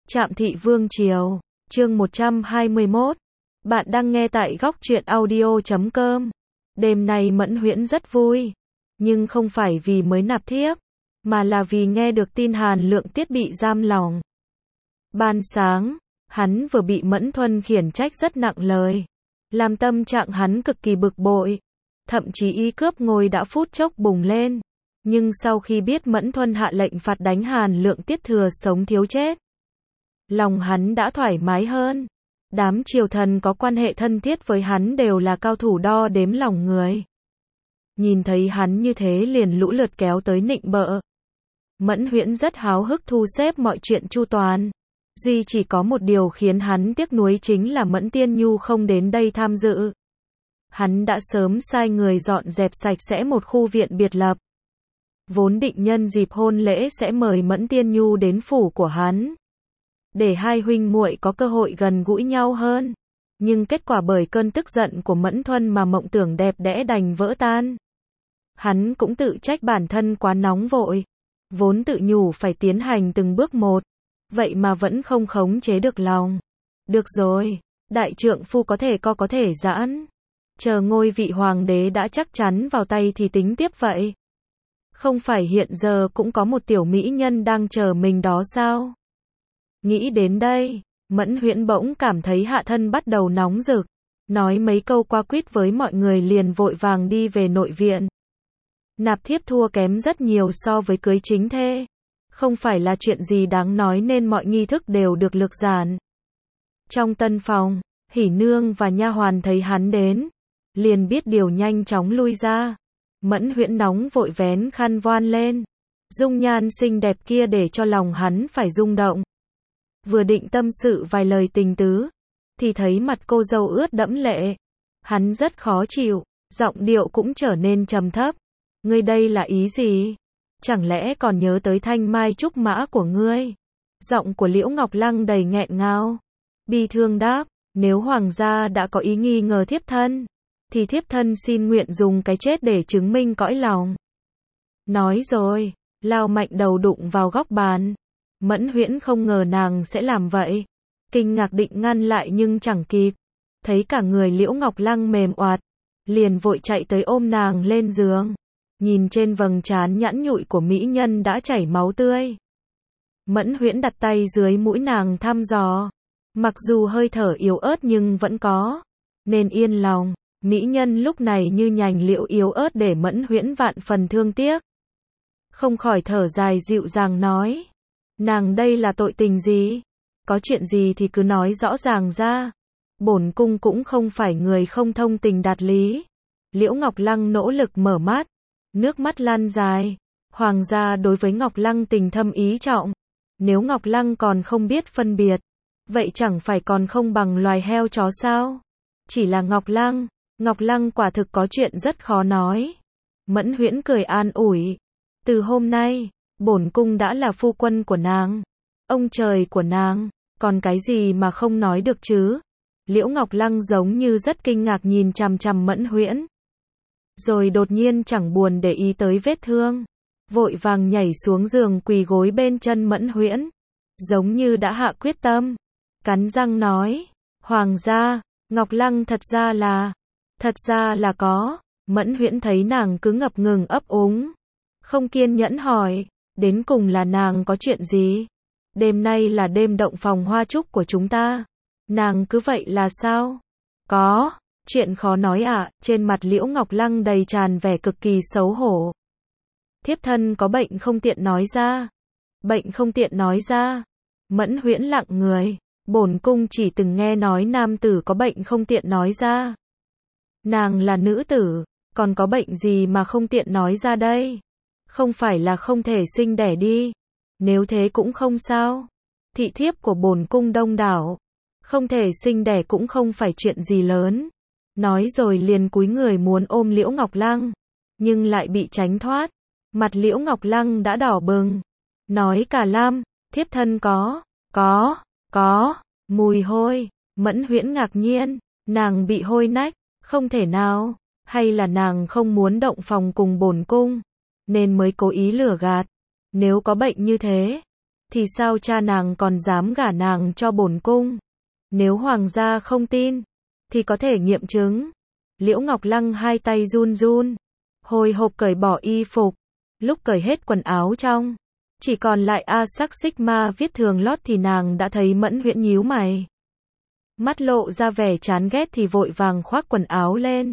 Trạm Thị Vương Triều, chương 121. Bạn đang nghe tại góc truyện audio.com. Đêm nay Mẫn Huyễn rất vui, nhưng không phải vì mới nạp thiếp, mà là vì nghe được tin Hàn Lượng Tiết bị giam lỏng. Ban sáng, hắn vừa bị Mẫn Thuần khiển trách rất nặng lời, làm tâm trạng hắn cực kỳ bực bội, thậm chí ý cướp ngôi đã phút chốc bùng lên. Nhưng sau khi biết Mẫn Thuần hạ lệnh phạt đánh Hàn Lượng Tiết thừa sống thiếu chết, lòng hắn đã thoải mái hơn. Đám triều thần có quan hệ thân thiết với hắn đều là cao thủ đo đếm lòng người. Nhìn thấy hắn như thế liền lũ lượt kéo tới nịnh bợ. Mẫn Huyễn rất háo hức thu xếp mọi chuyện chu toàn. Duy chỉ có một điều khiến hắn tiếc nuối chính là Mẫn Tiên Nhu không đến đây tham dự. Hắn đã sớm sai người dọn dẹp sạch sẽ một khu viện biệt lập. Vốn định nhân dịp hôn lễ sẽ mời Mẫn Tiên Nhu đến phủ của hắn, để hai huynh muội có cơ hội gần gũi nhau hơn. Nhưng kết quả bởi cơn tức giận của Mẫn Thuần mà mộng tưởng đẹp đẽ đành vỡ tan. Hắn cũng tự trách bản thân quá nóng vội, vốn tự nhủ phải tiến hành từng bước một, vậy mà vẫn không khống chế được lòng. Được rồi, đại trượng phu có thể co có thể giãn, chờ ngôi vị hoàng đế đã chắc chắn vào tay thì tính tiếp vậy. Không phải hiện giờ cũng có một tiểu mỹ nhân đang chờ mình đó sao? Nghĩ đến đây, Mẫn Huyễn bỗng cảm thấy hạ thân bắt đầu nóng rực, nói mấy câu qua quýt với mọi người liền vội vàng đi về nội viện. Nạp thiếp thua kém rất nhiều so với cưới chính thê, không phải là chuyện gì đáng nói nên mọi nghi thức đều được lược giản. Trong tân phòng, Hỉ Nương và nha hoàn thấy hắn đến, liền biết điều nhanh chóng lui ra. Mẫn Huyễn nóng vội vén khăn voan lên, dung nhan xinh đẹp kia để cho lòng hắn phải rung động. Vừa định tâm sự vài lời tình tứ, thì thấy mặt cô dâu ướt đẫm lệ. Hắn rất khó chịu, giọng điệu cũng trở nên trầm thấp. Ngươi đây là ý gì? Chẳng lẽ còn nhớ tới thanh mai trúc mã của ngươi? Giọng của Liễu Ngọc Lăng đầy nghẹn ngào. Bi thương đáp, nếu hoàng gia đã có ý nghi ngờ thiếp thân, thì thiếp thân xin nguyện dùng cái chết để chứng minh cõi lòng. Nói rồi, lao mạnh đầu đụng vào góc bàn. Mẫn Huyễn không ngờ nàng sẽ làm vậy, kinh ngạc định ngăn lại nhưng chẳng kịp. Thấy cả người Liễu Ngọc Lăng mềm oạt, liền vội chạy tới ôm nàng lên giường. Nhìn trên vầng trán nhẵn nhụi của mỹ nhân đã chảy máu tươi, Mẫn Huyễn đặt tay dưới mũi nàng thăm dò. Mặc dù hơi thở yếu ớt nhưng vẫn có, nên yên lòng. Mỹ nhân lúc này như nhành liễu yếu ớt để Mẫn Huyễn vạn phần thương tiếc. Không khỏi thở dài dịu dàng nói, nàng đây là tội tình gì? Có chuyện gì thì cứ nói rõ ràng ra. Bổn cung cũng không phải người không thông tình đạt lý. Liễu Ngọc Lăng nỗ lực mở mắt, nước mắt lan dài. Hoàng gia đối với Ngọc Lăng tình thâm ý trọng. Nếu Ngọc Lăng còn không biết phân biệt, vậy chẳng phải còn không bằng loài heo chó sao? Chỉ là Ngọc Lăng quả thực có chuyện rất khó nói. Mẫn Huyễn cười an ủi, từ hôm nay, bổn cung đã là phu quân của nàng, ông trời của nàng, còn cái gì mà không nói được chứ? Liễu Ngọc Lăng giống như rất kinh ngạc nhìn chằm chằm Mẫn Huyễn, rồi đột nhiên chẳng buồn để ý tới vết thương, vội vàng nhảy xuống giường quỳ gối bên chân Mẫn Huyễn, giống như đã hạ quyết tâm, cắn răng nói, hoàng gia, Ngọc Lăng thật ra là có. Mẫn Huyễn thấy nàng cứ ngập ngừng ấp úng, không kiên nhẫn hỏi, đến cùng là nàng có chuyện gì? Đêm nay là đêm động phòng hoa trúc của chúng ta, nàng cứ vậy là sao? Có, chuyện khó nói ạ. Trên mặt Liễu Ngọc Lăng đầy tràn vẻ cực kỳ xấu hổ. Thiếp thân có bệnh không tiện nói ra. Bệnh không tiện nói ra. Mẫn Huyễn lặng người, bổn cung chỉ từng nghe nói nam tử có bệnh không tiện nói ra. Nàng là nữ tử, còn có bệnh gì mà không tiện nói ra đây? Không phải là không thể sinh đẻ đi. Nếu thế cũng không sao. Thị thiếp của bổn cung đông đảo, không thể sinh đẻ cũng không phải chuyện gì lớn. Nói rồi liền cúi người muốn ôm Liễu Ngọc Lăng, nhưng lại bị tránh thoát. Mặt Liễu Ngọc Lăng đã đỏ bừng, nói cả lam, thiếp thân có, mùi hôi. Mẫn Huyễn ngạc nhiên, nàng bị hôi nách, không thể nào, hay là nàng không muốn động phòng cùng bổn cung, nên mới cố ý lừa gạt. Nếu có bệnh như thế, thì sao cha nàng còn dám gả nàng cho bổn cung? Nếu hoàng gia không tin, thì có thể nghiệm chứng. Liễu Ngọc Lăng hai tay run run, hồi hộp cởi bỏ y phục, lúc cởi hết quần áo trong, chỉ còn lại A sắc sigma viết thường lót thì nàng đã thấy Mẫn Huyễn nhíu mày. Mắt lộ ra vẻ chán ghét thì vội vàng khoác quần áo lên.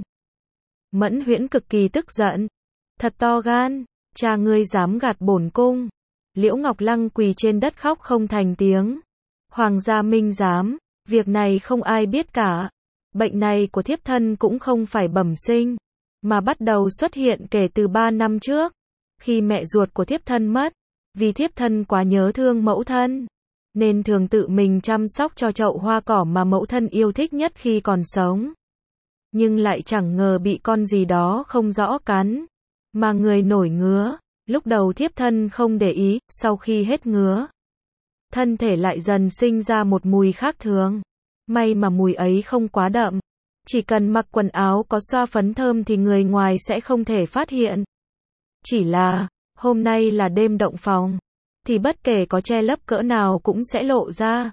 Mẫn Huyễn cực kỳ tức giận. Thật to gan, cha ngươi dám gạt bổn cung. Liễu Ngọc Lăng quỳ trên đất khóc không thành tiếng. Hoàng gia minh giám, việc này không ai biết cả. Bệnh này của thiếp thân cũng không phải bẩm sinh, mà bắt đầu xuất hiện kể từ 3 năm trước, khi mẹ ruột của thiếp thân mất. Vì thiếp thân quá nhớ thương mẫu thân, nên thường tự mình chăm sóc cho chậu hoa cỏ mà mẫu thân yêu thích nhất khi còn sống. Nhưng lại chẳng ngờ bị con gì đó không rõ cắn, mà người nổi ngứa. Lúc đầu thiếp thân không để ý, sau khi hết ngứa, thân thể lại dần sinh ra một mùi khác thường. May mà mùi ấy không quá đậm, chỉ cần mặc quần áo có xoa phấn thơm thì người ngoài sẽ không thể phát hiện. Chỉ là, hôm nay là đêm động phòng, thì bất kể có che lấp cỡ nào cũng sẽ lộ ra.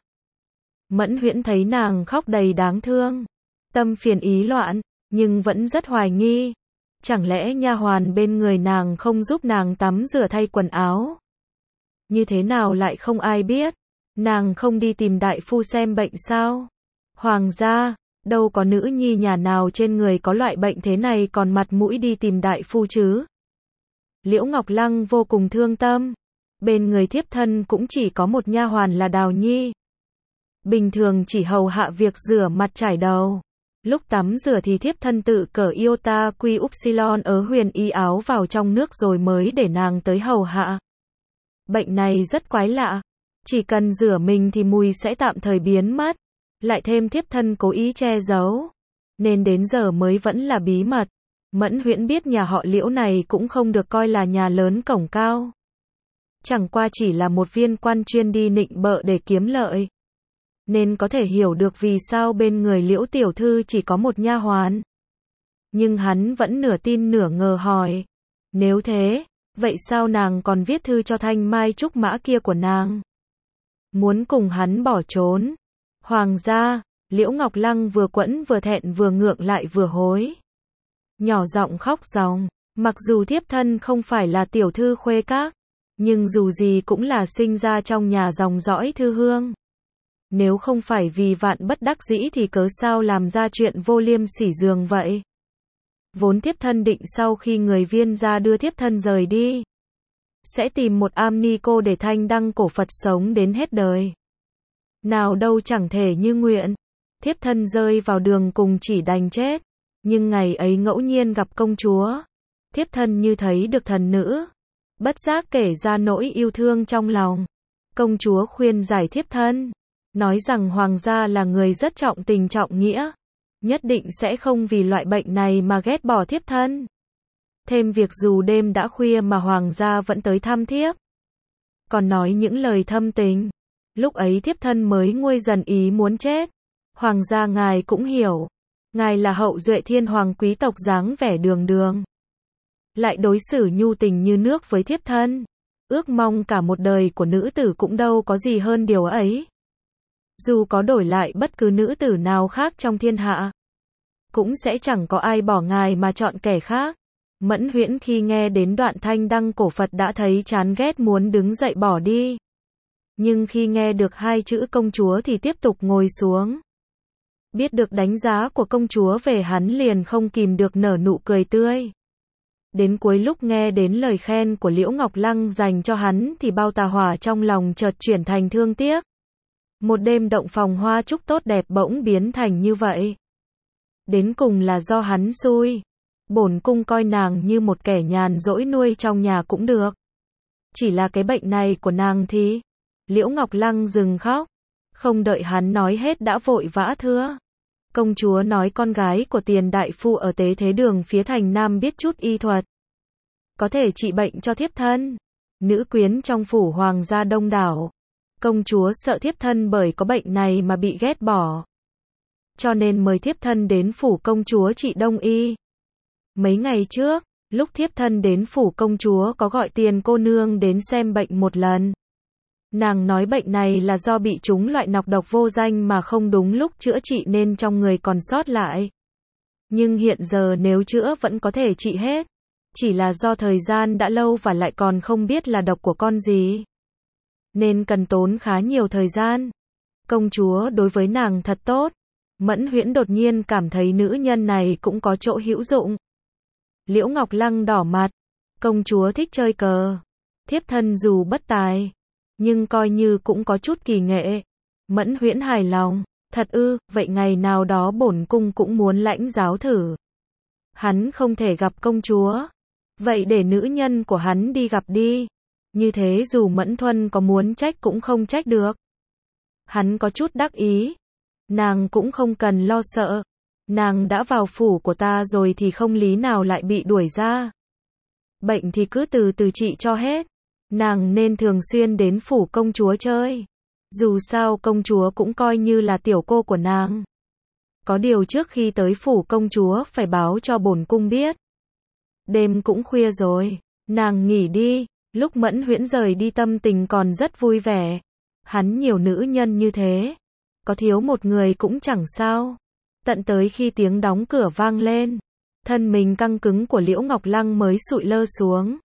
Mẫn Huyễn thấy nàng khóc đầy đáng thương, tâm phiền ý loạn, nhưng vẫn rất hoài nghi. Chẳng lẽ nha hoàn bên người nàng không giúp nàng tắm rửa thay quần áo? Như thế nào lại không ai biết? Nàng không đi tìm đại phu xem bệnh sao? Hoàng gia, đâu có nữ nhi nhà nào trên người có loại bệnh thế này còn mặt mũi đi tìm đại phu chứ? Liễu Ngọc Lăng vô cùng thương tâm. Bên người thiếp thân cũng chỉ có một nha hoàn là Đào Nhi. Bình thường chỉ hầu hạ việc rửa mặt trải đầu. Lúc tắm rửa thì thiếp thân tự cởi iota quy upsilon ở huyền y áo vào trong nước rồi mới để nàng tới hầu hạ. Bệnh này rất quái lạ. Chỉ cần rửa mình thì mùi sẽ tạm thời biến mất. Lại thêm thiếp thân cố ý che giấu, nên đến giờ mới vẫn là bí mật. Mẫn Huyễn biết nhà họ Liễu này cũng không được coi là nhà lớn cổng cao. Chẳng qua chỉ là một viên quan chuyên đi nịnh bợ để kiếm lợi. Nên có thể hiểu được vì sao bên người Liễu tiểu thư chỉ có một nha hoàn. Nhưng hắn vẫn nửa tin nửa ngờ hỏi. Nếu thế, vậy sao nàng còn viết thư cho thanh mai trúc mã kia của nàng? Muốn cùng hắn bỏ trốn. Hoàng gia, Liễu Ngọc Lăng vừa quẫn vừa thẹn vừa ngượng lại vừa hối. Nhỏ giọng khóc ròng, mặc dù thiếp thân không phải là tiểu thư khuê các, nhưng dù gì cũng là sinh ra trong nhà dòng dõi thư hương. Nếu không phải vì vạn bất đắc dĩ thì cớ sao làm ra chuyện vô liêm sỉ giường vậy? Vốn thiếp thân định sau khi người Viên gia đưa thiếp thân rời đi, sẽ tìm một am ni cô để thanh đăng cổ Phật sống đến hết đời. Nào đâu chẳng thể như nguyện, thiếp thân rơi vào đường cùng chỉ đành chết. Nhưng ngày ấy ngẫu nhiên gặp công chúa, thiếp thân như thấy được thần nữ, bất giác kể ra nỗi yêu thương trong lòng. Công chúa khuyên giải thiếp thân, nói rằng hoàng gia là người rất trọng tình trọng nghĩa, nhất định sẽ không vì loại bệnh này mà ghét bỏ thiếp thân. Thêm việc dù đêm đã khuya mà hoàng gia vẫn tới thăm thiếp, còn nói những lời thâm tình. Lúc ấy thiếp thân mới nguôi dần ý muốn chết. Hoàng gia ngài cũng hiểu, ngài là hậu duệ thiên hoàng quý tộc dáng vẻ đường đường, lại đối xử nhu tình như nước với thiếp thân. Ước mong cả một đời của nữ tử cũng đâu có gì hơn điều ấy. Dù có đổi lại bất cứ nữ tử nào khác trong thiên hạ, cũng sẽ chẳng có ai bỏ ngài mà chọn kẻ khác. Mẫn Huyễn khi nghe đến đoạn thanh đăng cổ Phật đã thấy chán ghét muốn đứng dậy bỏ đi. Nhưng khi nghe được hai chữ công chúa thì tiếp tục ngồi xuống. Biết được đánh giá của công chúa về hắn liền không kìm được nở nụ cười tươi. Đến cuối lúc nghe đến lời khen của Liễu Ngọc Lăng dành cho hắn thì bao tà hỏa trong lòng chợt chuyển thành thương tiếc. Một đêm động phòng hoa trúc tốt đẹp bỗng biến thành như vậy. Đến cùng là do hắn xui. Bổn cung coi nàng như một kẻ nhàn rỗi nuôi trong nhà cũng được. Chỉ là cái bệnh này của nàng thì... Liễu Ngọc Lăng dừng khóc. Không đợi hắn nói hết đã vội vã thưa. Công chúa nói con gái của tiền đại phu ở Tế Thế Đường phía thành Nam biết chút y thuật, có thể trị bệnh cho thiếp thân. Nữ quyến trong phủ hoàng gia đông đảo. Công chúa sợ thiếp thân bởi có bệnh này mà bị ghét bỏ, cho nên mời thiếp thân đến phủ công chúa trị đông y. Mấy ngày trước, lúc thiếp thân đến phủ công chúa có gọi tiền cô nương đến xem bệnh một lần. Nàng nói bệnh này là do bị trúng loại nọc độc vô danh mà không đúng lúc chữa trị nên trong người còn sót lại. Nhưng hiện giờ nếu chữa vẫn có thể trị hết. Chỉ là do thời gian đã lâu và lại còn không biết là độc của con gì. Nên cần tốn khá nhiều thời gian. Công chúa đối với nàng thật tốt. Mẫn Huyễn đột nhiên cảm thấy nữ nhân này cũng có chỗ hữu dụng. Liễu Ngọc Lăng đỏ mặt. Công chúa thích chơi cờ. Thiếp thân dù bất tài, nhưng coi như cũng có chút kỳ nghệ. Mẫn Huyễn hài lòng. Thật ư, vậy ngày nào đó bổn cung cũng muốn lãnh giáo thử. Hắn không thể gặp công chúa. Vậy để nữ nhân của hắn đi gặp đi. Như thế dù Mẫn Thuần có muốn trách cũng không trách được. Hắn có chút đắc ý. Nàng cũng không cần lo sợ. Nàng đã vào phủ của ta rồi thì không lý nào lại bị đuổi ra. Bệnh thì cứ từ từ trị cho hết. Nàng nên thường xuyên đến phủ công chúa chơi. Dù sao công chúa cũng coi như là tiểu cô của nàng. Có điều trước khi tới phủ công chúa phải báo cho bổn cung biết. Đêm cũng khuya rồi. Nàng nghỉ đi. Lúc Mẫn Huyễn rời đi tâm tình còn rất vui vẻ. Hắn nhiều nữ nhân như thế. Có thiếu một người cũng chẳng sao. Tận tới khi tiếng đóng cửa vang lên. Thân mình căng cứng của Liễu Ngọc Lăng mới sụi lơ xuống.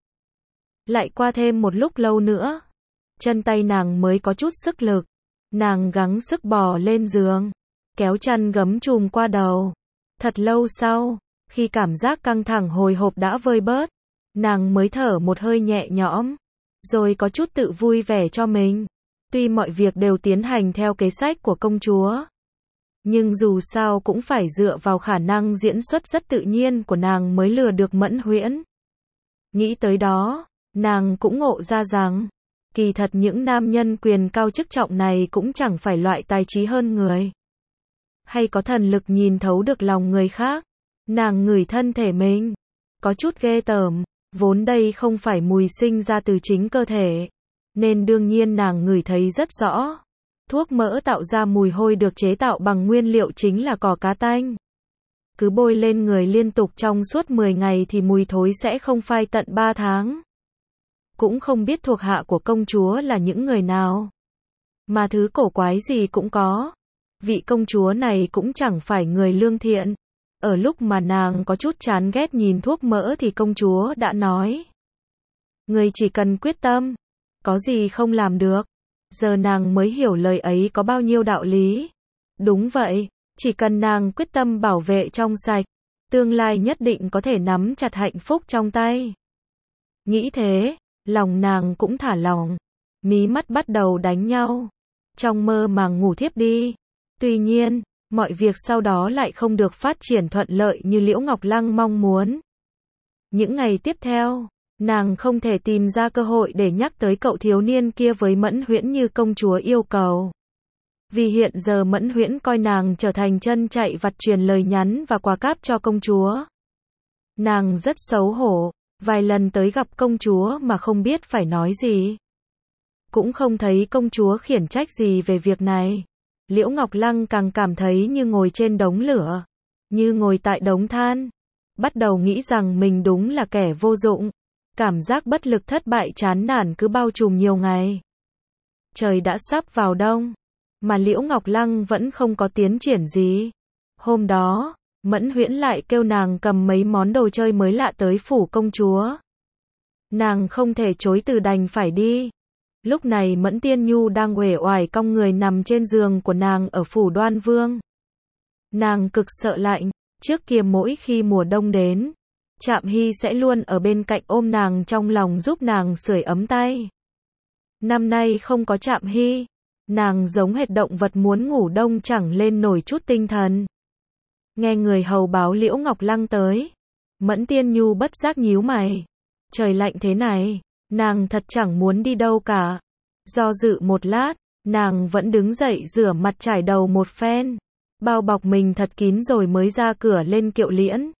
Lại qua thêm một lúc lâu nữa. Chân tay nàng mới có chút sức lực. Nàng gắng sức bò lên giường. Kéo chăn gấm trùm qua đầu. Thật lâu sau, khi cảm giác căng thẳng hồi hộp đã vơi bớt. Nàng mới thở một hơi nhẹ nhõm. Rồi có chút tự vui vẻ cho mình. Tuy mọi việc đều tiến hành theo kế sách của công chúa. Nhưng dù sao cũng phải dựa vào khả năng diễn xuất rất tự nhiên của nàng mới lừa được Mẫn Huyễn. Nghĩ tới đó, nàng cũng ngộ ra rằng, kỳ thật những nam nhân quyền cao chức trọng này cũng chẳng phải loại tài trí hơn người. Hay có thần lực nhìn thấu được lòng người khác. Nàng ngửi thân thể mình. Có chút ghê tởm. Vốn đây không phải mùi sinh ra từ chính cơ thể. Nên đương nhiên nàng ngửi thấy rất rõ. Thuốc mỡ tạo ra mùi hôi được chế tạo bằng nguyên liệu chính là cỏ cá tanh. Cứ bôi lên người liên tục trong suốt 10 ngày thì mùi thối sẽ không phai tận 3 tháng. Cũng không biết thuộc hạ của công chúa là những người nào. Mà thứ cổ quái gì cũng có. Vị công chúa này cũng chẳng phải người lương thiện. Ở lúc mà nàng có chút chán ghét nhìn thuốc mỡ thì công chúa đã nói. Người chỉ cần quyết tâm. Có gì không làm được. Giờ nàng mới hiểu lời ấy có bao nhiêu đạo lý. Đúng vậy, chỉ cần nàng quyết tâm bảo vệ trong sạch, tương lai nhất định có thể nắm chặt hạnh phúc trong tay. Nghĩ thế, lòng nàng cũng thả lỏng, mí mắt bắt đầu đánh nhau. Trong mơ màng ngủ thiếp đi. Tuy nhiên, mọi việc sau đó lại không được phát triển thuận lợi như Liễu Ngọc Lăng mong muốn. Những ngày tiếp theo, nàng không thể tìm ra cơ hội để nhắc tới cậu thiếu niên kia với Mẫn Huyễn như công chúa yêu cầu. Vì hiện giờ Mẫn Huyễn coi nàng trở thành chân chạy vặt truyền lời nhắn và quà cáp cho công chúa. Nàng rất xấu hổ, vài lần tới gặp công chúa mà không biết phải nói gì. Cũng không thấy công chúa khiển trách gì về việc này. Liễu Ngọc Lăng càng cảm thấy như ngồi trên đống lửa, như ngồi tại đống than. Bắt đầu nghĩ rằng mình đúng là kẻ vô dụng. Cảm giác bất lực thất bại chán nản cứ bao trùm nhiều ngày. Trời đã sắp vào đông, mà Liễu Ngọc Lăng vẫn không có tiến triển gì. Hôm đó, Mẫn Huyễn lại kêu nàng cầm mấy món đồ chơi mới lạ tới phủ công chúa. Nàng không thể chối từ đành phải đi. Lúc này Mẫn Tiên Nhu đang uể oải cong người nằm trên giường của nàng ở phủ Đoan Vương. Nàng cực sợ lạnh, trước kia mỗi khi mùa đông đến, Trạm Hy sẽ luôn ở bên cạnh ôm nàng trong lòng giúp nàng sưởi ấm tay. Năm nay không có Trạm Hy, nàng giống hệt động vật muốn ngủ đông chẳng lên nổi chút tinh thần. Nghe người hầu báo Liễu Ngọc Lăng tới, Mẫn Tiên Nhu bất giác nhíu mày. Trời lạnh thế này, nàng thật chẳng muốn đi đâu cả. Do dự một lát, nàng vẫn đứng dậy rửa mặt trải đầu một phen, bao bọc mình thật kín rồi mới ra cửa lên Kiệu Liễn.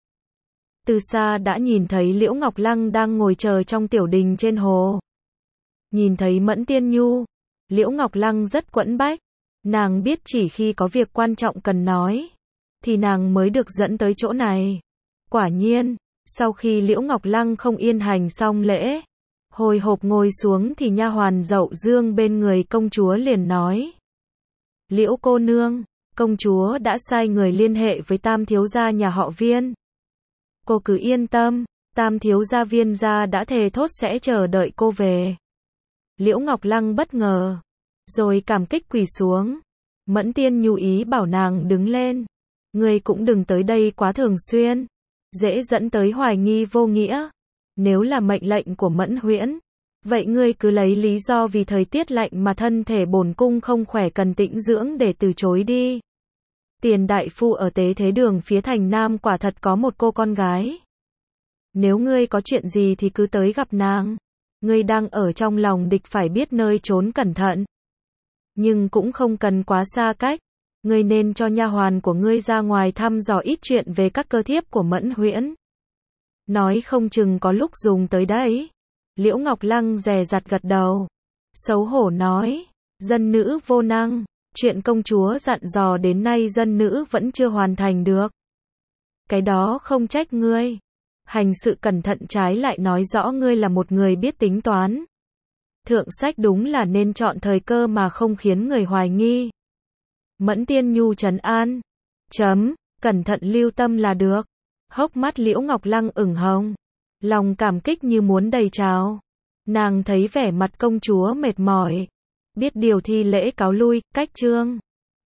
Từ xa đã nhìn thấy Liễu Ngọc Lăng đang ngồi chờ trong tiểu đình trên hồ. Nhìn thấy Mẫn Tiên Nhu, Liễu Ngọc Lăng rất quẫn bách. Nàng biết chỉ khi có việc quan trọng cần nói, thì nàng mới được dẫn tới chỗ này. Quả nhiên, sau khi Liễu Ngọc Lăng không yên hành xong lễ, Hồi hộp ngồi xuống thì nha hoàn Dậu Dương bên người công chúa liền nói. Liễu cô nương, công chúa đã sai người liên hệ với tam thiếu gia nhà họ Viên. Cô cứ yên tâm, tam thiếu gia Viên gia đã thề thốt sẽ chờ đợi cô về. Liễu Ngọc Lăng bất ngờ, rồi cảm kích quỳ xuống. Mẫn Tiên Nhu ý bảo nàng đứng lên. Ngươi cũng đừng tới đây quá thường xuyên, dễ dẫn tới hoài nghi vô nghĩa. Nếu là mệnh lệnh của Mẫn Huyễn, vậy ngươi cứ lấy lý do vì thời tiết lạnh mà thân thể bổn cung không khỏe cần tĩnh dưỡng để từ chối đi. Tiền đại phu ở Tế Thế Đường phía thành Nam quả thật có một cô con gái. Nếu ngươi có chuyện gì thì cứ tới gặp nàng. Ngươi đang ở trong lòng địch phải biết nơi trốn cẩn thận. Nhưng cũng không cần quá xa cách. Ngươi nên cho nha hoàn của ngươi ra ngoài thăm dò ít chuyện về các cơ thiếp của Mẫn Huyễn. Nói không chừng có lúc dùng tới đấy. Liễu Ngọc Lăng dè dặt gật đầu. Xấu hổ nói. Dân nữ vô năng. Chuyện công chúa dặn dò đến nay dân nữ vẫn chưa hoàn thành được. Cái đó không trách ngươi. Hành sự cẩn thận trái lại nói rõ ngươi là một người biết tính toán. Thượng sách đúng là nên chọn thời cơ mà không khiến người hoài nghi. Mẫn Tiên Nhu trấn an. Cẩn thận lưu tâm là được. Hốc mắt Liễu Ngọc Lăng ửng hồng. Lòng cảm kích như muốn đầy trào. Nàng thấy vẻ mặt công chúa mệt mỏi. Biết điều thi lễ cáo lui, cách trương.